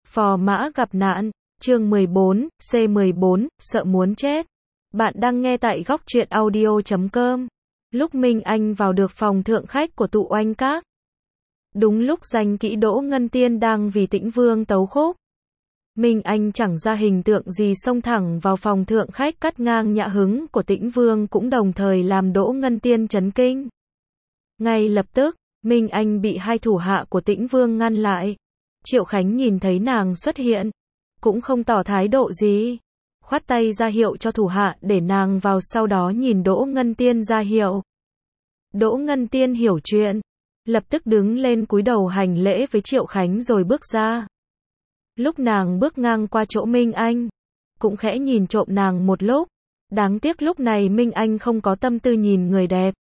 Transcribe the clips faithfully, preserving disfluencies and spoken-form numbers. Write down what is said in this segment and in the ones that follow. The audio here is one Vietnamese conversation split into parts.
Phò mã gặp nạn, chương mười bốn, C mười bốn, sợ muốn chết. Bạn đang nghe tại góc truyện audio chấm com. Lúc Minh Anh vào được phòng thượng khách của Tụ Oanh Các. Đúng lúc danh kỹ Đỗ Ngân Tiên đang vì Tĩnh Vương tấu khúc. Minh Anh chẳng ra hình tượng gì xông thẳng vào phòng thượng khách cắt ngang nhã hứng của Tĩnh Vương cũng đồng thời làm Đỗ Ngân Tiên chấn kinh. Ngay lập tức, Minh Anh bị hai thủ hạ của Tĩnh Vương ngăn lại. Triệu Khánh nhìn thấy nàng xuất hiện, cũng không tỏ thái độ gì, khoát tay ra hiệu cho thủ hạ để nàng vào, sau đó nhìn Đỗ Ngân Tiên ra hiệu. Đỗ Ngân Tiên hiểu chuyện, lập tức đứng lên cúi đầu hành lễ với Triệu Khánh rồi bước ra. Lúc nàng bước ngang qua chỗ Minh Anh, cũng khẽ nhìn trộm nàng một lúc, đáng tiếc lúc này Minh Anh không có tâm tư nhìn người đẹp.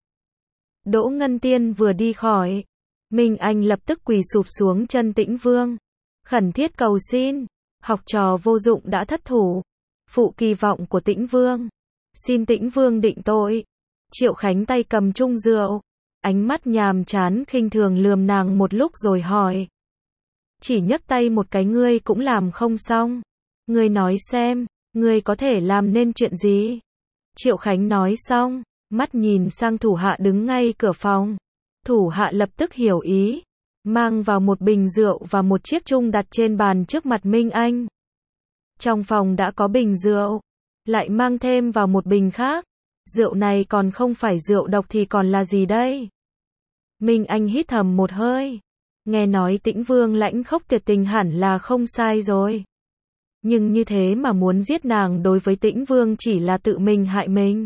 Đỗ Ngân Tiên vừa đi khỏi, Minh Anh lập tức quỳ sụp xuống chân Tĩnh Vương, khẩn thiết cầu xin, học trò vô dụng đã thất thủ, phụ kỳ vọng của Tĩnh Vương, xin Tĩnh Vương định tội. Triệu Khánh tay cầm chung rượu, ánh mắt nhàm chán khinh thường lườm nàng một lúc rồi hỏi. Chỉ nhấc tay một cái ngươi cũng làm không xong, ngươi nói xem, ngươi có thể làm nên chuyện gì? Triệu Khánh nói xong, mắt nhìn sang thủ hạ đứng ngay cửa phòng. Thủ hạ lập tức hiểu ý, mang vào một bình rượu và một chiếc chung đặt trên bàn trước mặt Minh Anh. Trong phòng đã có bình rượu, lại mang thêm vào một bình khác. Rượu này còn không phải rượu độc thì còn là gì đây? Minh Anh hít thầm một hơi. Nghe nói Tĩnh Vương lãnh khốc tuyệt tình hẳn là không sai rồi. Nhưng như thế mà muốn giết nàng đối với Tĩnh Vương chỉ là tự mình hại mình.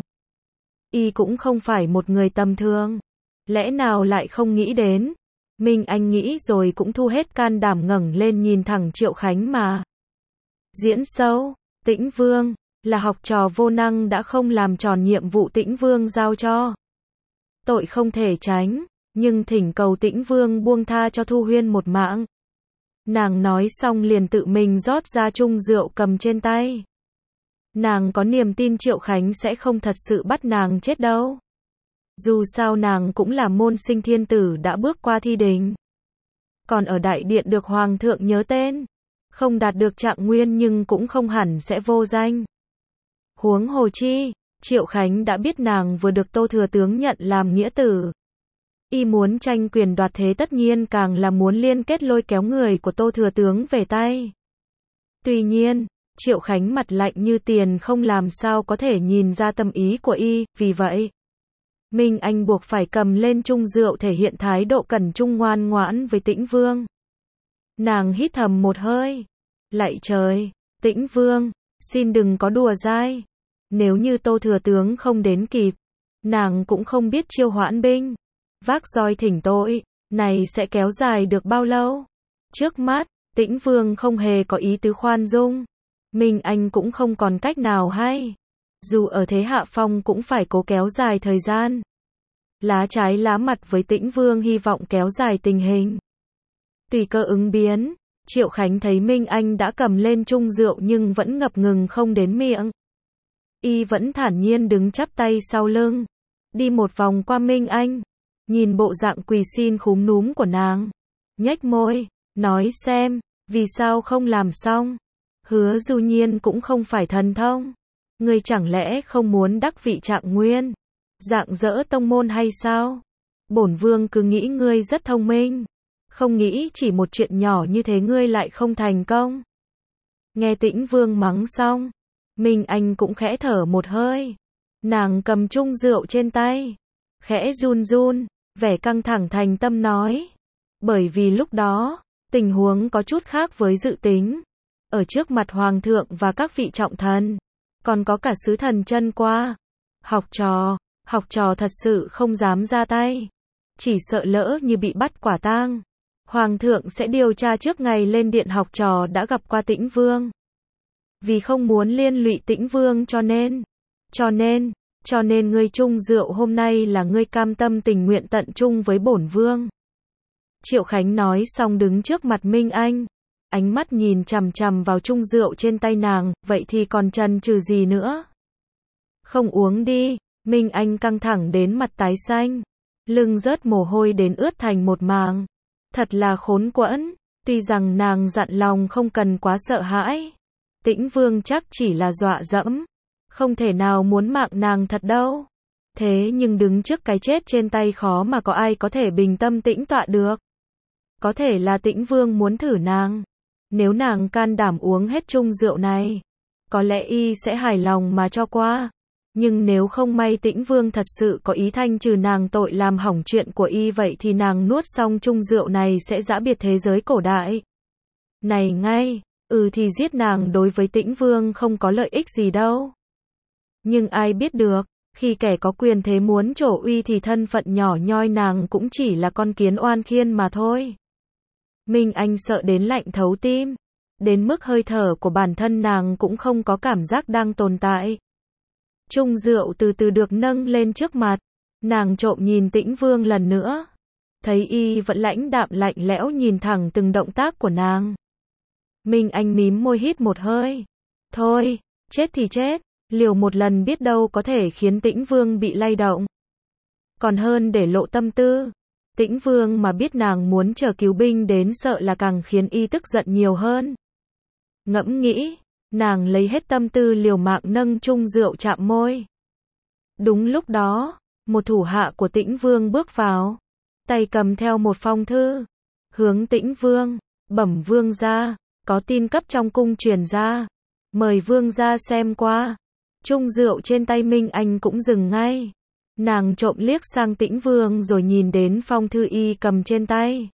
Y cũng không phải một người tầm thường. Lẽ nào lại không nghĩ đến? Minh Anh nghĩ rồi cũng thu hết can đảm ngẩng lên nhìn thẳng Triệu Khánh mà. Diễn xấu, Tĩnh Vương, là học trò vô năng đã không làm tròn nhiệm vụ Tĩnh Vương giao cho. Tội không thể tránh, nhưng thỉnh cầu Tĩnh Vương buông tha cho Thu Huyên một mạng. Nàng nói xong liền tự mình rót ra chung rượu cầm trên tay. Nàng có niềm tin Triệu Khánh sẽ không thật sự bắt nàng chết đâu. Dù sao nàng cũng là môn sinh thiên tử đã bước qua thi đình. Còn ở đại điện được hoàng thượng nhớ tên. Không đạt được trạng nguyên nhưng cũng không hẳn sẽ vô danh. Huống hồ chi, Triệu Khánh đã biết nàng vừa được Tô Thừa Tướng nhận làm nghĩa tử. Y muốn tranh quyền đoạt thế tất nhiên càng là muốn liên kết lôi kéo người của Tô Thừa Tướng về tay. Tuy nhiên, Triệu Khánh mặt lạnh như tiền không làm sao có thể nhìn ra tâm ý của Y, vì vậy Minh Anh buộc phải cầm lên chung rượu thể hiện thái độ cẩn trung ngoan ngoãn với Tĩnh Vương. Nàng hít thầm một hơi. Lạy trời, Tĩnh Vương, xin đừng có đùa dai. Nếu như Tô Thừa Tướng không đến kịp, nàng cũng không biết chiêu hoãn binh. Vác roi thỉnh tội, này sẽ kéo dài được bao lâu? Trước mắt, Tĩnh Vương không hề có ý tứ khoan dung. Minh Anh cũng không còn cách nào hay. Dù ở thế hạ phong cũng phải cố kéo dài thời gian. Lá trái lá mặt với Tĩnh Vương hy vọng kéo dài tình hình. Tùy cơ ứng biến, Triệu Khánh thấy Minh Anh đã cầm lên chung rượu nhưng vẫn ngập ngừng không đến miệng. Y vẫn thản nhiên đứng chắp tay sau lưng, đi một vòng qua Minh Anh, nhìn bộ dạng quỳ xin khúm núm của nàng, nhếch môi, nói xem, vì sao không làm xong? Hứa Du Nhiên cũng không phải thần thông. Ngươi chẳng lẽ không muốn đắc vị trạng nguyên, rạng rỡ tông môn hay sao? Bổn vương cứ nghĩ ngươi rất thông minh, không nghĩ chỉ một chuyện nhỏ như thế ngươi lại không thành công. Nghe Tĩnh Vương mắng xong, Minh Anh cũng khẽ thở một hơi. Nàng cầm chung rượu trên tay, khẽ run run, vẻ căng thẳng thành tâm nói. Bởi vì lúc đó, tình huống có chút khác với dự tính. Ở trước mặt hoàng thượng và các vị trọng thần, còn có cả sứ thần chân qua. Học trò, học trò thật sự không dám ra tay. Chỉ sợ lỡ như bị bắt quả tang. Hoàng thượng sẽ điều tra trước ngày lên điện học trò đã gặp qua Tĩnh Vương. Vì không muốn liên lụy Tĩnh Vương cho nên, cho nên, cho nên ngươi chung rượu hôm nay là ngươi cam tâm tình nguyện tận chung với bổn vương. Triệu Khánh nói xong đứng trước mặt Minh Anh, ánh mắt nhìn chằm chằm vào chung rượu trên tay nàng, vậy thì còn chần chừ gì nữa? Không uống đi. Minh Anh căng thẳng đến mặt tái xanh, lưng rớt mồ hôi đến ướt thành một màng. Thật là khốn quẫn. Tuy rằng nàng dặn lòng không cần quá sợ hãi. Tĩnh Vương chắc chỉ là dọa dẫm. Không thể nào muốn mạng nàng thật đâu. Thế nhưng đứng trước cái chết trên tay khó mà có ai có thể bình tâm tĩnh tọa được. Có thể là Tĩnh Vương muốn thử nàng. Nếu nàng can đảm uống hết chung rượu này, có lẽ y sẽ hài lòng mà cho qua. Nhưng nếu không may Tĩnh Vương thật sự có ý thanh trừ nàng tội làm hỏng chuyện của y, vậy thì nàng nuốt xong chung rượu này sẽ giã biệt thế giới cổ đại. Này ngay, ừ thì giết nàng đối với Tĩnh Vương không có lợi ích gì đâu. Nhưng ai biết được, khi kẻ có quyền thế muốn trổ uy thì thân phận nhỏ nhoi nàng cũng chỉ là con kiến oan khiên mà thôi. Minh Anh sợ đến lạnh thấu tim, đến mức hơi thở của bản thân nàng cũng không có cảm giác đang tồn tại. Chung rượu từ từ được nâng lên trước mặt, nàng trộm nhìn Tĩnh Vương lần nữa, thấy y vẫn lãnh đạm lạnh lẽo nhìn thẳng từng động tác của nàng. Minh Anh mím môi hít một hơi, thôi, chết thì chết, liều một lần biết đâu có thể khiến Tĩnh Vương bị lay động. Còn hơn để lộ tâm tư. Tĩnh Vương mà biết nàng muốn chờ cứu binh đến sợ là càng khiến y tức giận nhiều hơn. Ngẫm nghĩ, nàng lấy hết tâm tư liều mạng nâng chung rượu chạm môi. Đúng lúc đó, một thủ hạ của Tĩnh Vương bước vào, tay cầm theo một phong thư, hướng Tĩnh Vương, bẩm vương gia, có tin cấp trong cung truyền ra, mời vương gia xem qua. Chung rượu trên tay Minh Anh cũng dừng ngay. Nàng trộm liếc sang Tĩnh Vương rồi nhìn đến phong thư y cầm trên tay.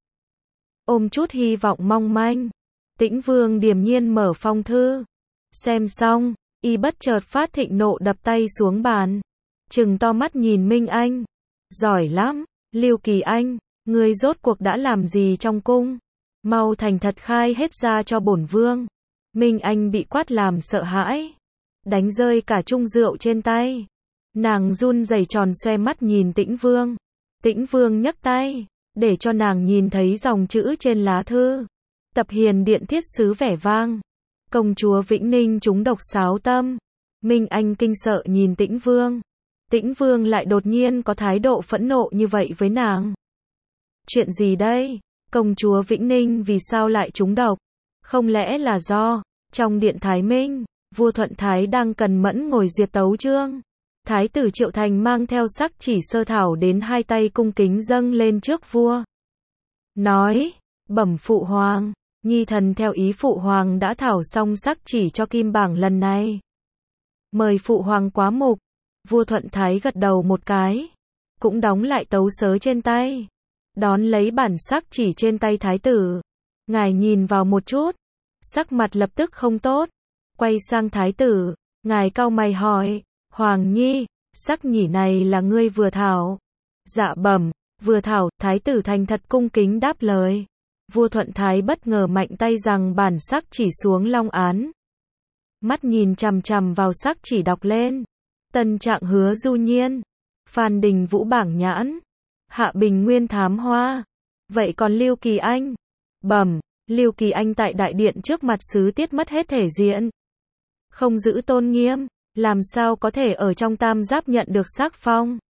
Ôm chút hy vọng mong manh. Tĩnh Vương điềm nhiên mở phong thư. Xem xong, y bất chợt phát thịnh nộ đập tay xuống bàn. Trừng to mắt nhìn Minh Anh. Giỏi lắm, Lưu Kỳ Anh, ngươi rốt cuộc đã làm gì trong cung? Mau thành thật khai hết ra cho bổn vương. Minh Anh bị quát làm sợ hãi. Đánh rơi cả chung rượu trên tay. Nàng run rẩy tròn xoe mắt nhìn Tĩnh Vương. Tĩnh Vương nhấc tay, để cho nàng nhìn thấy dòng chữ trên lá thư. Tập Hiền Điện thiết sứ vẻ vang. Công chúa Vĩnh Ninh trúng độc sáo tâm. Minh Anh kinh sợ nhìn Tĩnh Vương. Tĩnh Vương lại đột nhiên có thái độ phẫn nộ như vậy với nàng. Chuyện gì đây? Công chúa Vĩnh Ninh vì sao lại trúng độc? Không lẽ là do, trong điện Thái Minh, vua Thuận Thái đang cần mẫn ngồi duyệt tấu chương. Thái tử Triệu Thành mang theo sắc chỉ sơ thảo đến, hai tay cung kính dâng lên trước vua. Nói, bẩm phụ hoàng, nhi thần theo ý phụ hoàng đã thảo xong sắc chỉ cho kim bảng lần này. Mời phụ hoàng quá mục. Vua Thuận Thái gật đầu một cái, cũng đóng lại tấu sớ trên tay. Đón lấy bản sắc chỉ trên tay thái tử. Ngài nhìn vào một chút, sắc mặt lập tức không tốt. Quay sang thái tử, ngài cau mày hỏi, Hoàng nhi, sắc nhỉ này là ngươi vừa thảo? Dạ bẩm, vừa thảo. Thái tử thành thật cung kính đáp lời. Vua Thuận Thái bất ngờ mạnh tay rằng bản sắc chỉ xuống long án. Mắt nhìn chằm chằm vào sắc chỉ đọc lên. Tân Trạng Hứa Du Nhiên, Phan Đình Vũ Bảng Nhãn, Hạ Bình Nguyên Thám Hoa. Vậy còn Lưu Kỳ Anh? Bẩm, Lưu Kỳ Anh tại đại điện trước mặt sứ tiết mất hết thể diện. Không giữ tôn nghiêm, làm sao có thể ở trong tam giáp nhận được sắc phong?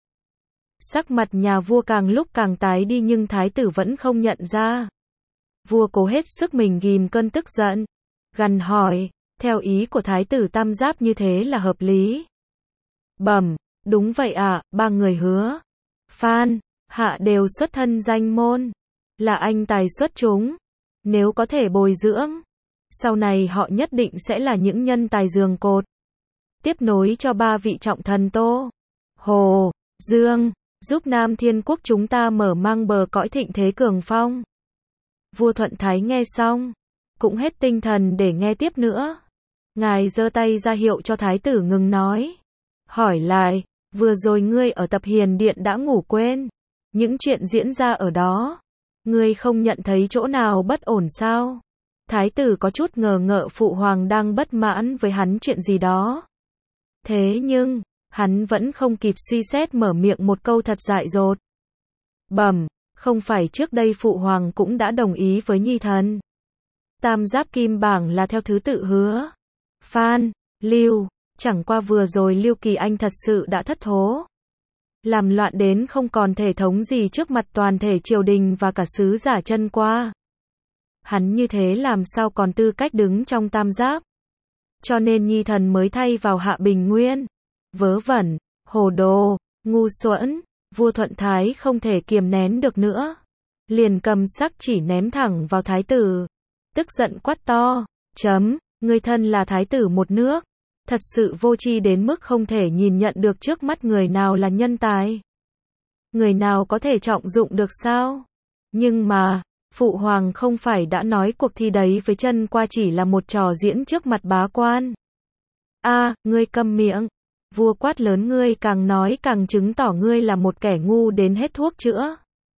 Sắc mặt nhà vua càng lúc càng tái đi nhưng thái tử vẫn không nhận ra. Vua cố hết sức mình ghìm cơn tức giận, gằn hỏi, theo ý của thái tử tam giáp như thế là hợp lý. Bẩm, đúng vậy ạ, à, ba người Hứa, Phan, Hạ đều xuất thân danh môn, là anh tài xuất chúng. Nếu có thể bồi dưỡng, sau này họ nhất định sẽ là những nhân tài giường cột. Tiếp nối cho ba vị trọng thần Tô, Hồ, Dương, giúp Nam Thiên Quốc chúng ta mở mang bờ cõi thịnh thế cường phong. Vua Thuận Thái nghe xong, cũng hết tinh thần để nghe tiếp nữa. Ngài giơ tay ra hiệu cho thái tử ngừng nói. Hỏi lại, vừa rồi ngươi ở Tập Hiền Điện đã ngủ quên những chuyện diễn ra ở đó. Ngươi không nhận thấy chỗ nào bất ổn sao? Thái tử có chút ngờ ngợ phụ hoàng đang bất mãn với hắn chuyện gì đó. Thế nhưng, hắn vẫn không kịp suy xét mở miệng một câu thật dại dột. Bẩm, không phải trước đây phụ hoàng cũng đã đồng ý với nhi thần. Tam giáp kim bảng là theo thứ tự Hứa, Phan, Lưu, chẳng qua vừa rồi Lưu Kỳ Anh thật sự đã thất thố. Làm loạn đến không còn thể thống gì trước mặt toàn thể triều đình và cả sứ giả chân qua. hắn như thế làm sao còn tư cách đứng trong tam giáp. Cho nên nhi thần mới thay vào Hạ Bình Nguyên. Vớ vẩn, hồ đồ, ngu xuẩn, vua Thuận Thái không thể kiềm nén được nữa. Liền cầm sắc chỉ ném thẳng vào thái tử. Tức giận quát to, chấm, người thân là thái tử một nước. Thật sự vô tri đến mức không thể nhìn nhận được trước mắt người nào là nhân tài. Người nào có thể trọng dụng được sao? Nhưng mà, Phụ Hoàng không phải đã nói cuộc thi đấy với chân qua chỉ là một trò diễn trước mặt bá quan. A, à, ngươi câm miệng. Vua quát lớn, ngươi càng nói càng chứng tỏ ngươi là một kẻ ngu đến hết thuốc chữa.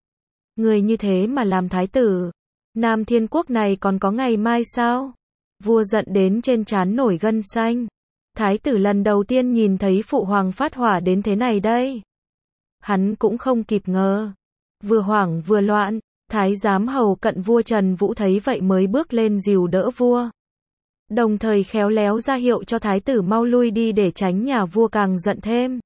Ngươi như thế mà làm thái tử, Nam Thiên Quốc này còn có ngày mai sao? Vua giận đến trên trán nổi gân xanh. Thái tử lần đầu tiên nhìn thấy Phụ Hoàng phát hỏa đến thế này đây. Hắn cũng không kịp ngờ. Vừa hoảng vừa loạn, thái giám hầu cận vua Trần Vũ thấy vậy mới bước lên dìu đỡ vua. Đồng thời khéo léo ra hiệu cho thái tử mau lui đi để tránh nhà vua càng giận thêm.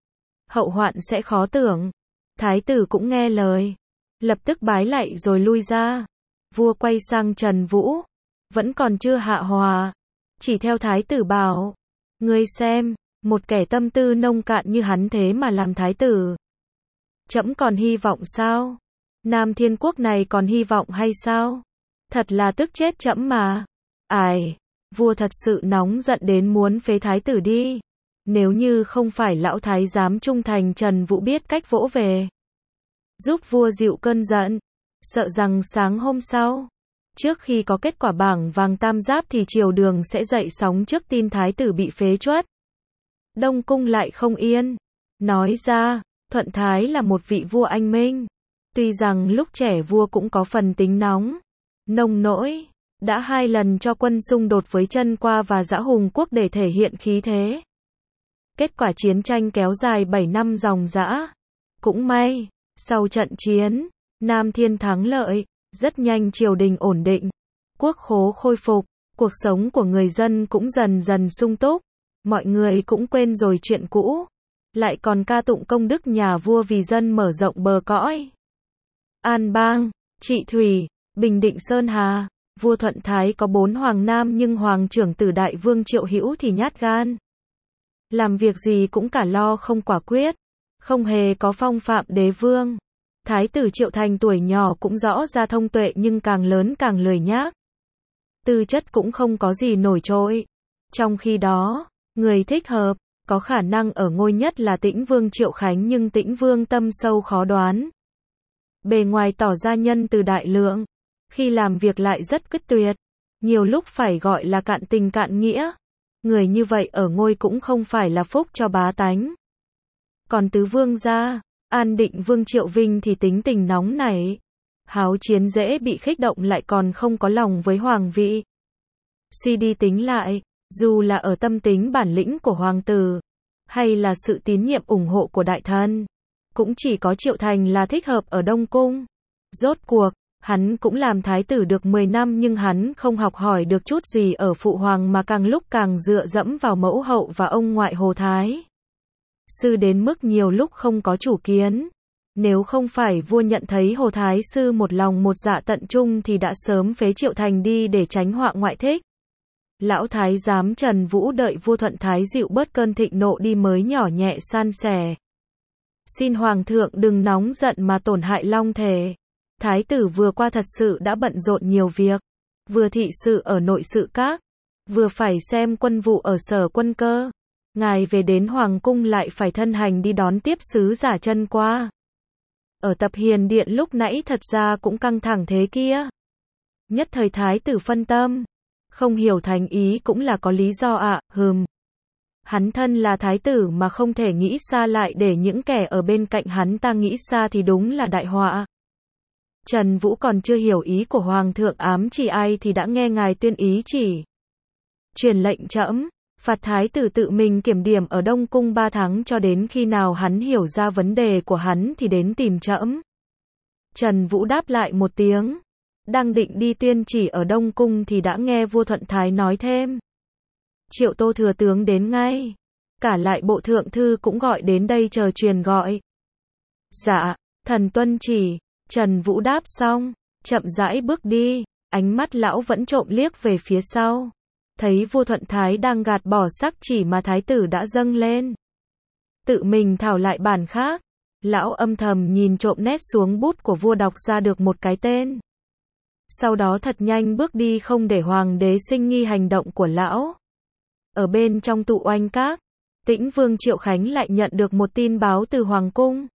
Hậu hoạn sẽ khó tưởng. Thái tử cũng nghe lời. Lập tức bái lạy rồi lui ra. Vua quay sang Trần Vũ. Vẫn còn chưa hạ hòa. Chỉ theo thái tử bảo. Ngươi xem, một kẻ tâm tư nông cạn như hắn thế mà làm thái tử. Trẫm còn hy vọng sao? Nam Thiên Quốc này còn hy vọng hay sao? Thật là tức chết trẫm mà. Ai, vua thật sự nóng giận đến muốn phế thái tử đi. Nếu như không phải lão thái giám trung thành Trần Vũ biết cách vỗ về, giúp vua dịu cơn giận, sợ rằng sáng hôm sau, trước khi có kết quả bảng vàng tam giáp thì triều đường sẽ dậy sóng trước tin thái tử bị phế truất. Đông cung lại không yên. Nói ra, Thuận Thái là một vị vua anh minh. Tuy rằng lúc trẻ vua cũng có phần tính nóng, nông nỗi, đã hai lần cho quân xung đột với Chân Qua và Dã Hùng Quốc để thể hiện khí thế. Kết quả chiến tranh kéo dài bảy năm ròng rã. Cũng may, sau trận chiến, Nam Thiên thắng lợi, rất nhanh triều đình ổn định, quốc khố khôi phục, cuộc sống của người dân cũng dần dần sung túc, mọi người cũng quên rồi chuyện cũ, lại còn ca tụng công đức nhà vua vì dân mở rộng bờ cõi. An Bang, Trị Thủy, Bình Định Sơn Hà, vua Thuận Thái có bốn hoàng nam nhưng hoàng trưởng tử đại vương Triệu Hữu thì nhát gan. Làm việc gì cũng cả lo không quả quyết, không hề có phong phạm đế vương. Thái tử Triệu Thành tuổi nhỏ cũng rõ ra thông tuệ nhưng càng lớn càng lười nhác. Tư chất cũng không có gì nổi trội. Trong khi đó, người thích hợp, có khả năng ở ngôi nhất là Tĩnh Vương Triệu Khánh nhưng Tĩnh Vương tâm sâu khó đoán. Bề ngoài tỏ ra nhân từ đại lượng, khi làm việc lại rất quyết tuyệt, nhiều lúc phải gọi là cạn tình cạn nghĩa. Người như vậy ở ngôi cũng không phải là phúc cho bá tánh. Còn tứ vương gia, An Định Vương Triệu Vinh thì tính tình nóng nảy, háo chiến dễ bị kích động lại còn không có lòng với hoàng vị. Suy đi tính lại, dù là ở tâm tính bản lĩnh của hoàng tử, hay là sự tín nhiệm ủng hộ của đại thần, cũng chỉ có Triệu Thành là thích hợp ở Đông Cung. Rốt cuộc, hắn cũng làm thái tử được mười năm nhưng hắn không học hỏi được chút gì ở phụ hoàng mà càng lúc càng dựa dẫm vào mẫu hậu và ông ngoại Hồ Thái Sư đến mức nhiều lúc không có chủ kiến. Nếu không phải vua nhận thấy Hồ Thái Sư một lòng một dạ tận trung thì đã sớm phế Triệu Thành đi để tránh họa ngoại thích. Lão thái giám Trần Vũ đợi vua Thuận Thái dịu bớt cơn thịnh nộ đi mới nhỏ nhẹ san sẻ. Xin hoàng thượng đừng nóng giận mà tổn hại long thể. Thái tử vừa qua thật sự đã bận rộn nhiều việc, vừa thị sự ở nội sự các, vừa phải xem quân vụ ở sở quân cơ. Ngài về đến hoàng cung lại phải thân hành đi đón tiếp sứ giả Chân Qua. Ở Tập Hiền Điện lúc nãy thật ra cũng căng thẳng thế kia. Nhất thời thái tử phân tâm, không hiểu thành ý cũng là có lý do ạ, à, hừm. Hắn thân là thái tử mà không thể nghĩ xa lại để những kẻ ở bên cạnh hắn ta nghĩ xa thì đúng là đại họa. Trần Vũ còn chưa hiểu ý của hoàng thượng ám chỉ ai thì đã nghe ngài tuyên ý chỉ. Truyền lệnh trẫm, phạt thái tử tự mình kiểm điểm ở Đông Cung ba tháng cho đến khi nào hắn hiểu ra vấn đề của hắn thì đến tìm trẫm. Trần Vũ đáp lại một tiếng. Đang định đi tuyên chỉ ở Đông Cung thì đã nghe vua Thuận Thái nói thêm. Triệu Tô thừa tướng đến ngay. Cả lại bộ thượng thư cũng gọi đến đây chờ truyền gọi. Dạ, thần tuân chỉ. Trần Vũ đáp xong, chậm rãi bước đi. ánh mắt lão vẫn trộm liếc về phía sau. Thấy vua Thuận Thái đang gạt bỏ sắc chỉ mà thái tử đã dâng lên. Tự mình thảo lại bản khác. Lão âm thầm nhìn trộm nét xuống bút của vua đọc ra được một cái tên. Sau đó thật nhanh bước đi không để hoàng đế sinh nghi hành động của lão. Ở bên trong tụ oanh các, Tĩnh Vương Triệu Khánh lại nhận được một tin báo từ hoàng cung.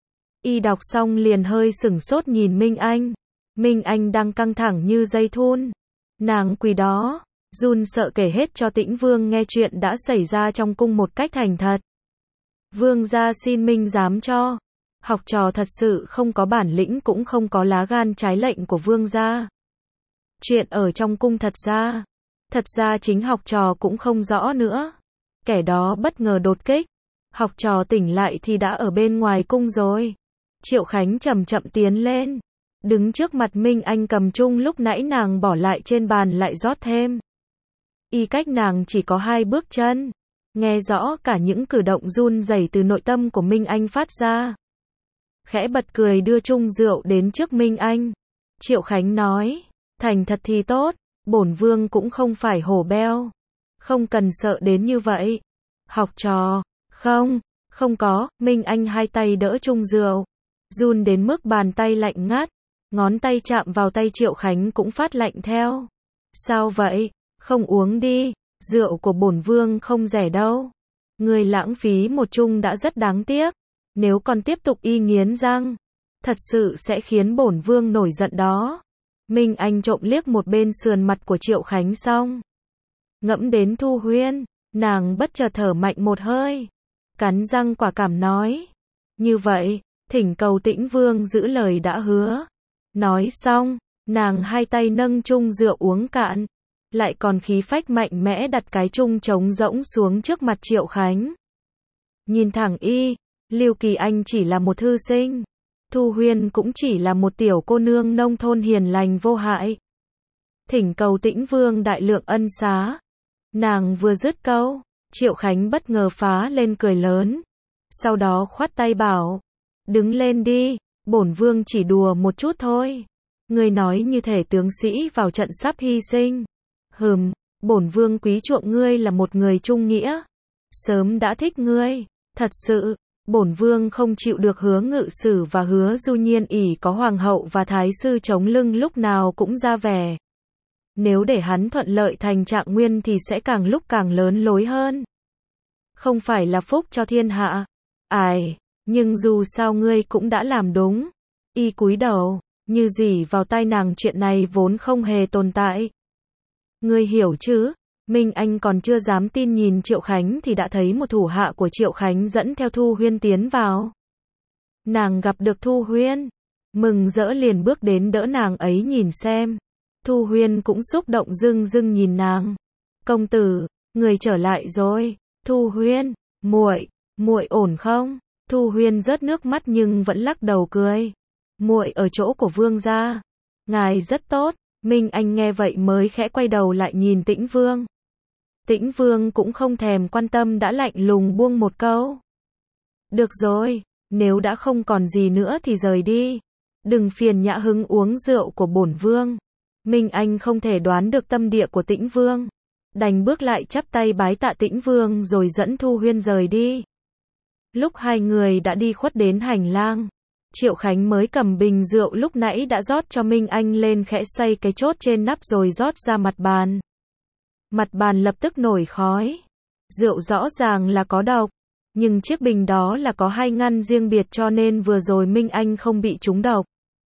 Y đọc xong liền hơi sửng sốt nhìn Minh Anh. Minh Anh đang căng thẳng như dây thun. Nàng quỳ đó, run sợ kể hết cho Tĩnh Vương nghe chuyện đã xảy ra trong cung một cách thành thật. Vương gia xin Minh giám cho. Học trò thật sự không có bản lĩnh cũng không có lá gan trái lệnh của vương gia. Chuyện ở trong cung thật ra, thật ra chính học trò cũng không rõ nữa. Kẻ đó bất ngờ đột kích. Học trò tỉnh lại thì đã ở bên ngoài cung rồi. Triệu Khánh chậm chậm tiến lên. Đứng trước mặt Minh Anh cầm chung lúc nãy nàng bỏ lại trên bàn lại rót thêm. Y cách nàng chỉ có hai bước chân. Nghe rõ cả những cử động run rẩy từ nội tâm của Minh Anh phát ra. Khẽ bật cười đưa chung rượu đến trước Minh Anh. Triệu Khánh nói, thành thật thì tốt, bổn vương cũng không phải hổ beo. Không cần sợ đến như vậy. Học trò, không, không có, Minh Anh hai tay đỡ chung rượu. Run đến mức bàn tay lạnh ngắt. Ngón tay chạm vào tay Triệu Khánh cũng phát lạnh theo. Sao vậy? Không uống đi, rượu của bổn vương không rẻ đâu. Người lãng phí một chung đã rất đáng tiếc. Nếu còn tiếp tục y nghiến răng, thật sự sẽ khiến bổn vương nổi giận đó. Minh Anh trộm liếc một bên sườn mặt của Triệu Khánh xong. Ngẫm đến Thu Huyên, nàng bất chợt thở mạnh một hơi. Cắn răng quả cảm nói. Như vậy, thỉnh cầu Tĩnh Vương giữ lời đã hứa. Nói xong, nàng hai tay nâng chung rượu uống cạn. Lại còn khí phách mạnh mẽ đặt cái chung trống rỗng xuống trước mặt Triệu Khánh. Nhìn thẳng y, Lưu Kỳ Anh chỉ là một thư sinh. Thu Huyên cũng chỉ là một tiểu cô nương nông thôn hiền lành vô hại. Thỉnh cầu Tĩnh Vương đại lượng ân xá. Nàng vừa dứt câu, Triệu Khánh bất ngờ phá lên cười lớn. Sau đó khoát tay bảo, đứng lên đi, bổn vương chỉ đùa một chút thôi. Ngươi nói như thể tướng sĩ vào trận sắp hy sinh. Hừm, bổn vương quý chuộng ngươi là một người trung nghĩa. Sớm đã thích ngươi, thật sự. Bổn vương không chịu được Hứa Ngự Sử và Hứa Du Nhiên ỷ có hoàng hậu và thái sư chống lưng lúc nào cũng ra vẻ. Nếu để hắn thuận lợi thành trạng nguyên thì sẽ càng lúc càng lớn lối hơn. Không phải là phúc cho thiên hạ. Ai, nhưng dù sao ngươi cũng đã làm đúng. Y cúi đầu, như dỉ vào tai nàng chuyện này vốn không hề tồn tại. Ngươi hiểu chứ? Minh Anh còn chưa dám tin nhìn Triệu Khánh thì đã thấy một thủ hạ của Triệu Khánh dẫn theo Thu Huyên tiến vào. Nàng gặp được Thu Huyên, mừng rỡ liền bước đến đỡ nàng ấy nhìn xem. Thu Huyên cũng xúc động rưng rưng nhìn nàng. Công tử, người trở lại rồi. Thu Huyên, muội, muội ổn không? Thu Huyên rớt nước mắt nhưng vẫn lắc đầu cười. Muội ở chỗ của vương gia. Ngài rất tốt. Minh Anh nghe vậy mới khẽ quay đầu lại nhìn Tĩnh Vương. Tĩnh Vương cũng không thèm quan tâm đã lạnh lùng buông một câu. Được rồi, nếu đã không còn gì nữa thì rời đi. Đừng phiền nhã hứng uống rượu của bổn vương. Minh Anh không thể đoán được tâm địa của Tĩnh Vương. Đành bước lại chắp tay bái tạ Tĩnh Vương rồi dẫn Thu Huyên rời đi. Lúc hai người đã đi khuất đến hành lang, Triệu Khánh mới cầm bình rượu lúc nãy đã rót cho Minh Anh lên khẽ xoay cái chốt trên nắp rồi rót ra mặt bàn. Mặt bàn lập tức nổi khói. Rượu rõ ràng là có độc, nhưng chiếc bình đó là có hai ngăn riêng biệt cho nên vừa rồi Minh Anh không bị trúng độc.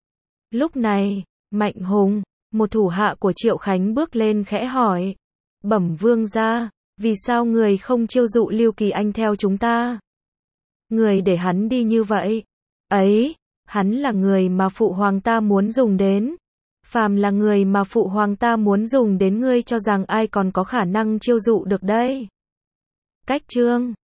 Lúc này, Mạnh Hùng, một thủ hạ của Triệu Khánh bước lên khẽ hỏi. Bẩm vương gia, vì sao người không chiêu dụ Lưu Kỳ Anh theo chúng ta? Người để hắn đi như vậy. Ấy, hắn là người mà phụ hoàng ta muốn dùng đến. Phàm là người mà phụ hoàng ta muốn dùng đến ngươi cho rằng ai còn có khả năng chiêu dụ được đây. Cách chương